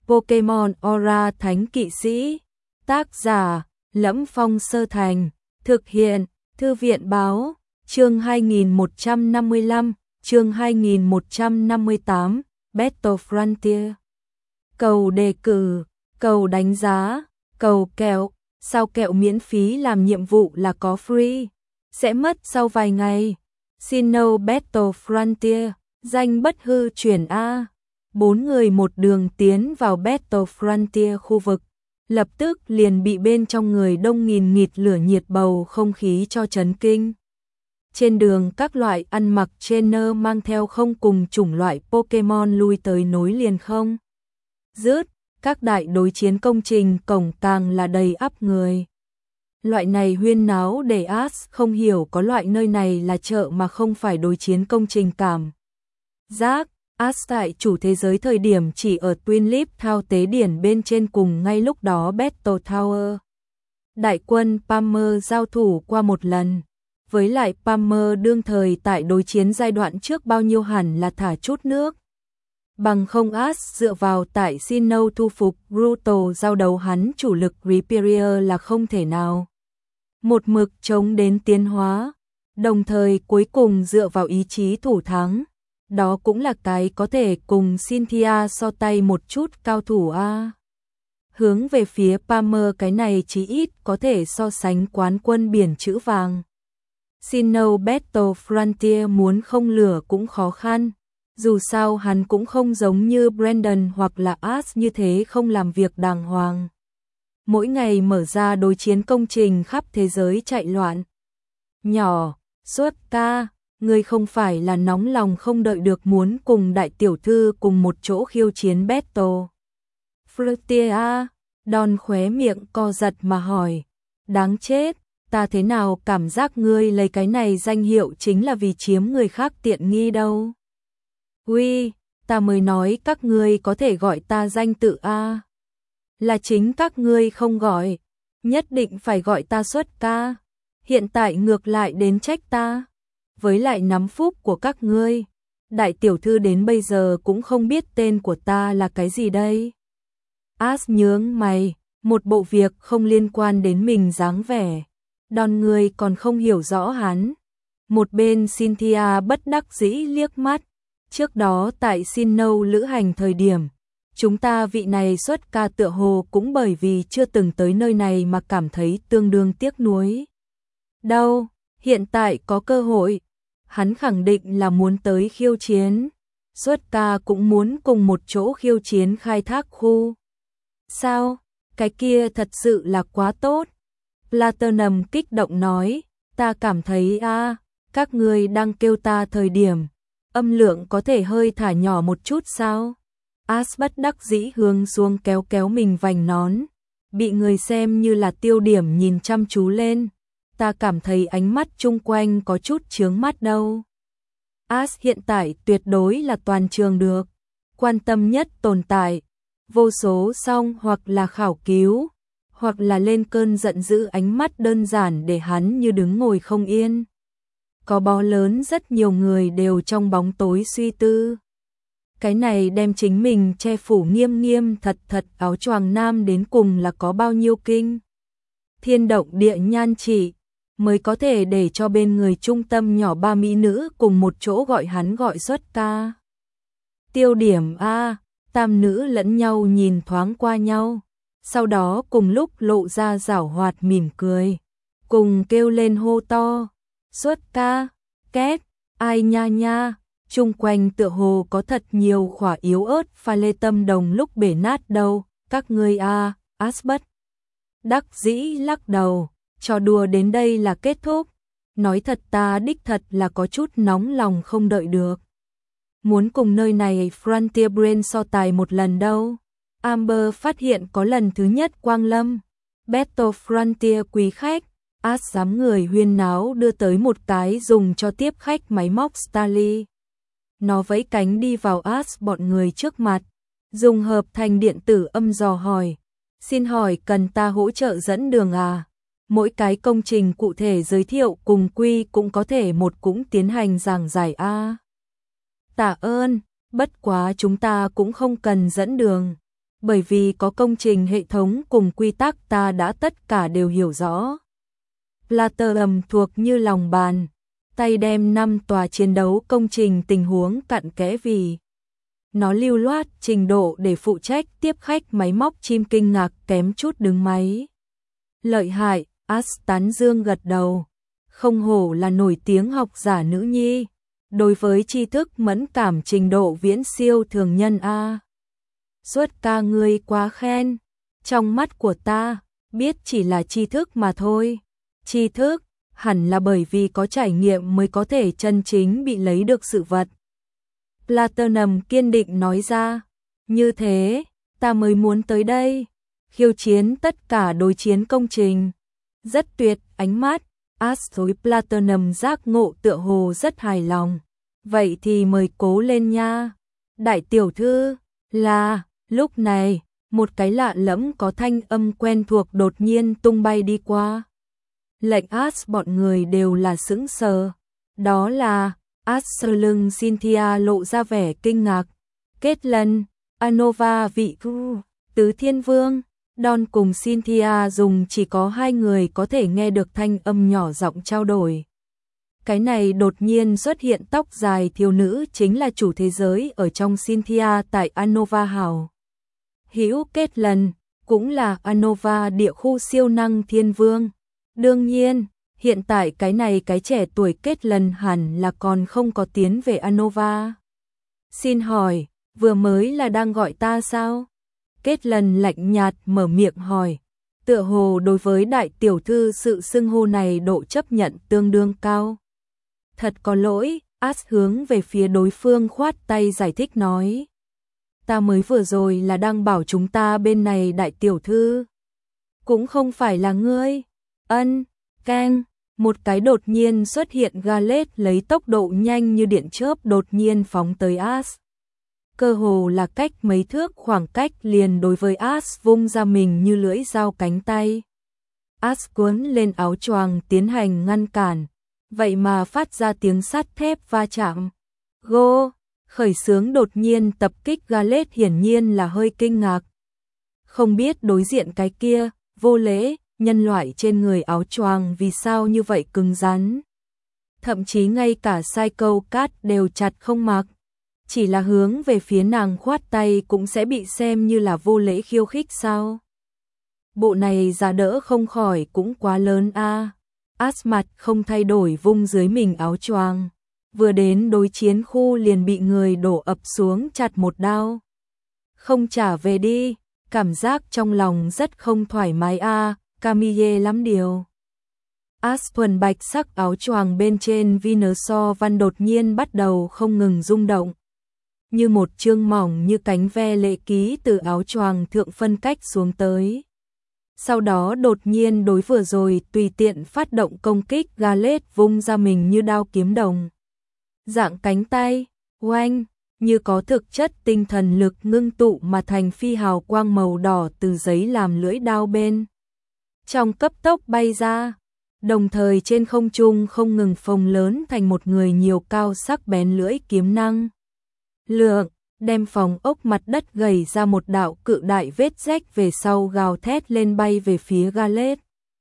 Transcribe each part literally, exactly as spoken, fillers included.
Pokemon Aura Thánh Kỵ Sĩ. Tác giả: Lẫm Phong Sơ Thành. Thực hiện: Thư viện báo. Chương hai nghìn một trăm năm mươi lăm, chương hai nghìn một trăm năm mươi tám, Battle Frontier. Cầu đề cử, cầu đánh giá, cầu kẹo. Sao kẹo miễn phí làm nhiệm vụ là có free, sẽ mất sau vài ngày. Sinnoh Battle Frontier, danh bất hư truyền A. Bốn người một đường tiến vào Battle Frontier khu vực, lập tức liền bị bên trong người đông nghìn nghịt lửa nhiệt bầu không khí cho chấn kinh. Trên đường các loại ăn mặc trainer mang theo không cùng chủng loại Pokemon lui tới nối liền không dứt, các đại đối chiến công trình cổng càng là đầy ắp người. Loại này huyên náo để Ash không hiểu có loại nơi này là chợ mà không phải đối chiến công trình cảm giác. Ash tại chủ thế giới thời điểm chỉ ở Twin Leaf thao tế điển bên trên cùng ngay lúc đó Battle Tower. Đại quân Palmer giao thủ qua một lần. Với lại Palmer đương thời tại đối chiến giai đoạn trước bao nhiêu hẳn là thả chút nước. Bằng không Ash dựa vào tại Sinnoh thu phục Brutal giao đấu hắn chủ lực Rhyperior là không thể nào. Một mực chống đến tiến hóa, đồng thời cuối cùng dựa vào ý chí thủ thắng. Đó cũng là cái có thể cùng Cynthia so tay một chút cao thủ A. Hướng về phía Palmer cái này chí ít có thể so sánh quán quân biển chữ vàng. Sinnoh Battle Frontier muốn không lửa cũng khó khăn. Dù sao hắn cũng không giống như Brandon hoặc là Ash như thế không làm việc đàng hoàng. Mỗi ngày mở ra đối chiến công trình khắp thế giới chạy loạn. Nhỏ, suốt ca, ngươi không phải là nóng lòng không đợi được muốn cùng đại tiểu thư cùng một chỗ khiêu chiến Battle Frontier A. Đòn khóe miệng co giật mà hỏi. Đáng chết, ta thế nào cảm giác ngươi lấy cái này danh hiệu chính là vì chiếm người khác tiện nghi đâu. Uy, ta mới nói các ngươi có thể gọi ta danh tự A. Là chính các ngươi không gọi, nhất định phải gọi ta xuất ca. Hiện tại ngược lại đến trách ta. Với lại nắm phúc của các ngươi, đại tiểu thư đến bây giờ cũng không biết tên của ta là cái gì đây. Ash nhướng mày, một bộ việc không liên quan đến mình dáng vẻ. Đòn người còn không hiểu rõ hắn. Một bên Cynthia bất đắc dĩ liếc mắt. Trước đó tại Sinnoh lữ hành thời điểm, chúng ta vị này xuất ca tựa hồ cũng bởi vì chưa từng tới nơi này mà cảm thấy tương đương tiếc nuối. Đâu, hiện tại có cơ hội, hắn khẳng định là muốn tới khiêu chiến. Xuất ca cũng muốn cùng một chỗ khiêu chiến khai thác khu. Sao, cái kia thật sự là quá tốt. Platinum kích động nói, ta cảm thấy a, à, các ngươi đang kêu ta thời điểm, âm lượng có thể hơi thả nhỏ một chút sao? Ash bất đắc dĩ hướng xuống kéo kéo mình vành nón, bị người xem như là tiêu điểm nhìn chăm chú lên. Ta cảm thấy ánh mắt chung quanh có chút chướng mắt đâu. Ash hiện tại tuyệt đối là toàn trường được quan tâm nhất tồn tại. Vô số song hoặc là khảo cứu, hoặc là lên cơn giận dữ ánh mắt đơn giản để hắn như đứng ngồi không yên. Có bó lớn rất nhiều người đều trong bóng tối suy tư. Cái này đem chính mình che phủ nghiêm nghiêm thật thật áo choàng nam đến cùng là có bao nhiêu kinh. Thiên động địa nhan chỉ, mới có thể để cho bên người trung tâm nhỏ ba mỹ nữ cùng một chỗ gọi hắn gọi xuất ca. Tiêu điểm A, tam nữ lẫn nhau nhìn thoáng qua nhau, sau đó cùng lúc lộ ra giảo hoạt mỉm cười, cùng kêu lên hô to. Xuất ca, két, ai nha nha, chung quanh tựa hồ có thật nhiều khỏa yếu ớt pha lê tâm đồng lúc bể nát đâu, các ngươi a, Ash bất đắc dĩ lắc đầu, trò đùa đến đây là kết thúc. Nói thật ta đích thật là có chút nóng lòng không đợi được. Muốn cùng nơi này Frontier Brain so tài một lần đâu. Amber phát hiện có lần thứ nhất quang lâm. Battle Frontier quý khách. Ash dám người huyên náo đưa tới một cái dùng cho tiếp khách máy móc Starly. Nó vẫy cánh đi vào Ash bọn người trước mặt, dùng hợp thành điện tử âm dò hỏi. Xin hỏi cần ta hỗ trợ dẫn đường à? Mỗi cái công trình cụ thể giới thiệu cùng quy cũng có thể một cũng tiến hành giảng giải a. À. Tạ ơn, bất quá chúng ta cũng không cần dẫn đường. bởi vì có công trình hệ thống cùng quy tắc ta đã tất cả đều hiểu rõ. Platinum thuộc như lòng bàn, tay đem năm tòa chiến đấu công trình tình huống cặn kẽ vì nó lưu loát trình độ để phụ trách tiếp khách máy móc chim kinh ngạc kém chút đứng máy. Lợi hại, As tán dương gật đầu, không hổ là nổi tiếng học giả nữ nhi, đối với tri thức mẫn cảm trình độ viễn siêu thường nhân a. Suốt ca ngươi quá khen, trong mắt của ta, biết chỉ là tri thức mà thôi. Tri thức, hẳn là bởi vì có trải nghiệm mới có thể chân chính bị lấy được sự vật. Platinum kiên định nói ra, như thế, ta mới muốn tới đây, khiêu chiến tất cả đối chiến công trình. Rất tuyệt, ánh mắt, As với Platinum giác ngộ tựa hồ rất hài lòng. Vậy thì mời cố lên nha. Đại tiểu thư, là, lúc này, một cái lạ lẫm có thanh âm quen thuộc đột nhiên tung bay đi qua. Lệnh As bọn người đều là sững sờ. Đó là, As sau lưng Cynthia lộ ra vẻ kinh ngạc. Kết lần, Anova vị cu, tứ thiên vương, Don cùng Cynthia dùng chỉ có hai người có thể nghe được thanh âm nhỏ giọng trao đổi. Cái này đột nhiên xuất hiện tóc dài thiếu nữ chính là chủ thế giới ở trong Cynthia tại Anova Hào. Hữu Kết lần, cũng là Anova địa khu siêu năng thiên vương. Đương nhiên, hiện tại cái này cái trẻ tuổi Kết lần hẳn là còn không có tiến về Anova. Xin hỏi, vừa mới là đang gọi ta sao? Kết lần lạnh nhạt mở miệng hỏi, tựa hồ đối với đại tiểu thư sự xưng hô này độ chấp nhận tương đương cao. Thật có lỗi, As hướng về phía đối phương khoát tay giải thích nói. Ta mới vừa rồi là đang bảo chúng ta bên này đại tiểu thư. Cũng không phải là ngươi. Ân, Kang, một cái đột nhiên xuất hiện Gallade lấy tốc độ nhanh như điện chớp đột nhiên phóng tới As. Cơ hồ là cách mấy thước khoảng cách liền đối với As vung ra mình như lưỡi dao cánh tay. As cuốn lên áo choàng tiến hành ngăn cản, vậy mà phát ra tiếng sắt thép va chạm. Go, khởi xướng đột nhiên tập kích Gallade hiển nhiên là hơi kinh ngạc. Không biết đối diện cái kia, vô lễ, nhân loại trên người áo choàng vì sao như vậy cứng rắn. Thậm chí ngay cả Psycho Cat đều chặt không mặc. Chỉ là hướng về phía nàng khoát tay cũng sẽ bị xem như là vô lễ khiêu khích sao. Bộ này giá đỡ không khỏi cũng quá lớn a. À. As mặt không thay đổi vung dưới mình áo choàng. Vừa đến đối chiến khu liền bị người đổ ập xuống chặt một đao. Không trả về đi, cảm giác trong lòng rất không thoải mái a, à, Camille lắm điều. As thuần bạch sắc áo choàng bên trên Venuso văn đột nhiên bắt đầu không ngừng rung động. Như một chương mỏng như cánh ve lệ ký từ áo choàng thượng phân cách xuống tới. Sau đó đột nhiên đối vừa rồi tùy tiện phát động công kích Gallade vung ra mình như đao kiếm đồng. Dạng cánh tay, oanh, như có thực chất tinh thần lực ngưng tụ mà thành phi hào quang màu đỏ từ giấy làm lưỡi đao bên. Trong cấp tốc bay ra, đồng thời trên không trung không ngừng phồng lớn thành một người nhiều cao sắc bén lưỡi kiếm năng. Lượng, đem phòng ốc mặt đất gầy ra một đạo cự đại vết rách về sau gào thét lên bay về phía Gallade.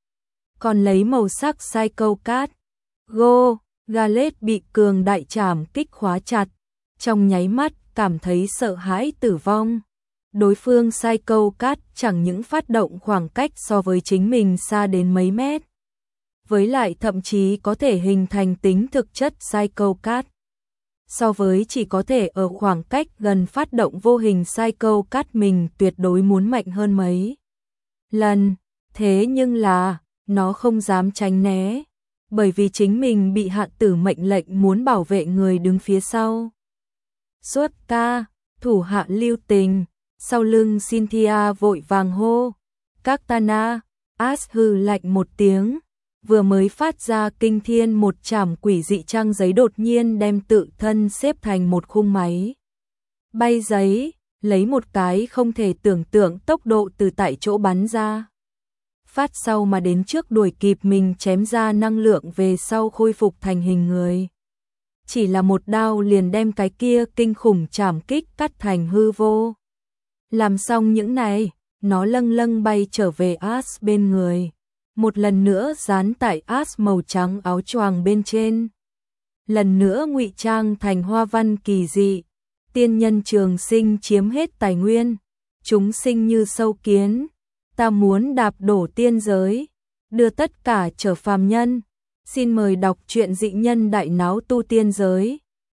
Còn lấy màu sắc Psycho Cat, Go, Gallade bị cường đại trảm kích khóa chặt, trong nháy mắt cảm thấy sợ hãi tử vong. Đối phương Psycho Cat chẳng những phát động khoảng cách so với chính mình xa đến mấy mét, với lại thậm chí có thể hình thành tính thực chất Psycho Cat. So với chỉ có thể ở khoảng cách gần phát động vô hình Psycho Cat mình tuyệt đối muốn mạnh hơn mấy lần. Thế nhưng là, nó không dám tránh né, bởi vì chính mình bị hạ tử mệnh lệnh muốn bảo vệ người đứng phía sau. Suốt ca, thủ hạ lưu tình, sau lưng Cynthia vội vàng hô. Katana, As hừ lạnh một tiếng. Vừa mới phát ra kinh thiên một chảm quỷ dị trang giấy đột nhiên đem tự thân xếp thành một khung máy. Bay giấy, lấy một cái không thể tưởng tượng tốc độ từ tại chỗ bắn ra. Phát sau mà đến trước đuổi kịp mình chém ra năng lượng về sau khôi phục thành hình người. Chỉ là một đao liền đem cái kia kinh khủng chảm kích cắt thành hư vô. Làm xong những này, nó lâng lâng bay trở về As bên người. Một lần nữa dán tại As màu trắng áo choàng bên trên. Lần nữa ngụy trang thành hoa văn kỳ dị. Tiên nhân trường sinh chiếm hết tài nguyên. Chúng sinh như sâu kiến. Ta muốn đạp đổ tiên giới. Đưa tất cả trở phàm nhân. Xin mời đọc truyện dị nhân đại náo tu tiên giới.